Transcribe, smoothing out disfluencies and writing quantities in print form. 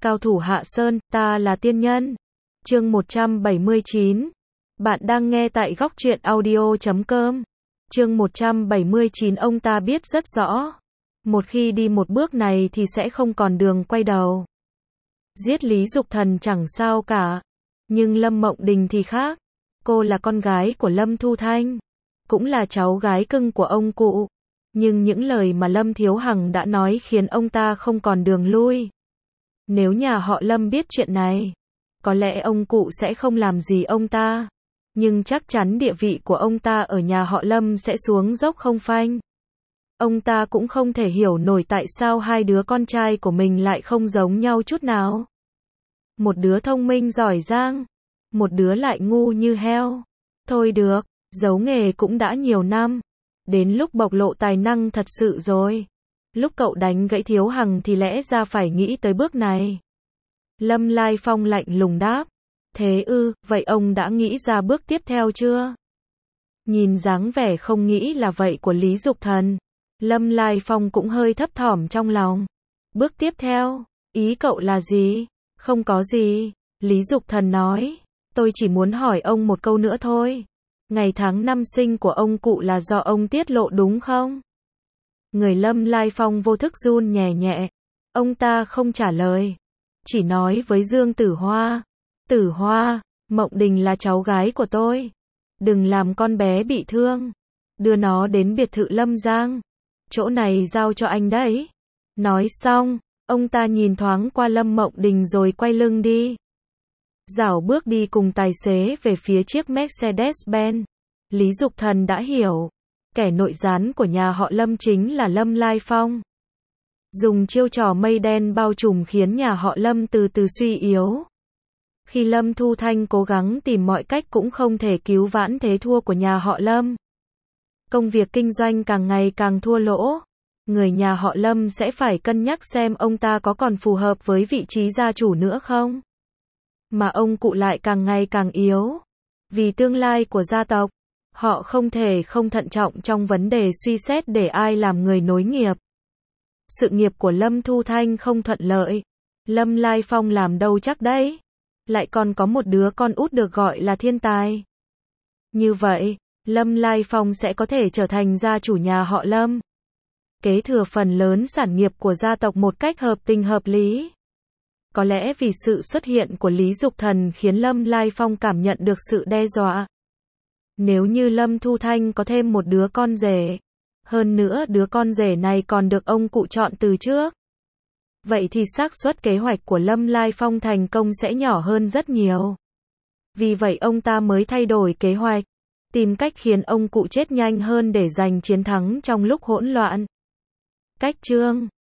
Cao thủ Hạ Sơn, ta là tiên nhân. Chương 179. Bạn đang nghe tại góc truyện audio.com. Chương 179. Ông ta biết rất rõ, một khi đi một bước này thì sẽ không còn đường quay đầu. Giết Lý Dục Thần chẳng sao cả, nhưng Lâm Mộng Đình thì khác. Cô là con gái của Lâm Thu Thanh, cũng là cháu gái cưng của ông cụ. Nhưng những lời mà Lâm Thiếu Hằng đã nói khiến ông ta không còn đường lui. Nếu nhà họ Lâm biết chuyện này, có lẽ ông cụ sẽ không làm gì ông ta. Nhưng chắc chắn địa vị của ông ta ở nhà họ Lâm sẽ xuống dốc không phanh. Ông ta cũng không thể hiểu nổi tại sao hai đứa con trai của mình lại không giống nhau chút nào. Một đứa thông minh giỏi giang, một đứa lại ngu như heo. Thôi được, giấu nghề cũng đã nhiều năm, đến lúc bộc lộ tài năng thật sự rồi. Lúc cậu đánh gãy Thiếu Hằng thì lẽ ra phải nghĩ tới bước này. Lâm Lai Phong lạnh lùng đáp. Thế ư, vậy ông đã nghĩ ra bước tiếp theo chưa? Nhìn dáng vẻ không nghĩ là vậy của Lý Dục Thần, Lâm Lai Phong cũng hơi thấp thỏm trong lòng. Bước tiếp theo, ý cậu là gì? Không có gì, Lý Dục Thần nói. Tôi chỉ muốn hỏi ông một câu nữa thôi. Ngày tháng năm sinh của ông cụ là do ông tiết lộ đúng không? Người Lâm Lai Phong vô thức run nhẹ nhẹ. Ông ta không trả lời, chỉ nói với Dương Tử Hoa. Tử Hoa, Mộng Đình là cháu gái của tôi. Đừng làm con bé bị thương. Đưa nó đến biệt thự Lâm Giang. Chỗ này giao cho anh đấy. Nói xong, ông ta nhìn thoáng qua Lâm Mộng Đình rồi quay lưng đi. Rảo bước đi cùng tài xế về phía chiếc Mercedes-Benz. Lý Dục Thần đã hiểu, kẻ nội gián của nhà họ Lâm chính là Lâm Lai Phong. Dùng chiêu trò mây đen bao trùm khiến nhà họ Lâm từ từ suy yếu. Khi Lâm Thu Thanh cố gắng tìm mọi cách cũng không thể cứu vãn thế thua của nhà họ Lâm. Công việc kinh doanh càng ngày càng thua lỗ. Người nhà họ Lâm sẽ phải cân nhắc xem ông ta có còn phù hợp với vị trí gia chủ nữa không. Mà ông cụ lại càng ngày càng yếu. Vì tương lai của gia tộc, họ không thể không thận trọng trong vấn đề suy xét để ai làm người nối nghiệp. Sự nghiệp của Lâm Thu Thanh không thuận lợi. Lâm Lai Phong làm đâu chắc đấy. Lại còn có một đứa con út được gọi là thiên tài. Như vậy, Lâm Lai Phong sẽ có thể trở thành gia chủ nhà họ Lâm. Kế thừa phần lớn sản nghiệp của gia tộc một cách hợp tình hợp lý. Có lẽ vì sự xuất hiện của Lý Dục Thần khiến Lâm Lai Phong cảm nhận được sự đe dọa. Nếu như Lâm Thu Thanh có thêm một đứa con rể, hơn nữa đứa con rể này còn được ông cụ chọn từ trước, vậy thì xác suất kế hoạch của Lâm Lai Phong thành công sẽ nhỏ hơn rất nhiều. Vì vậy ông ta mới thay đổi kế hoạch, tìm cách khiến ông cụ chết nhanh hơn để giành chiến thắng trong lúc hỗn loạn. Cách chương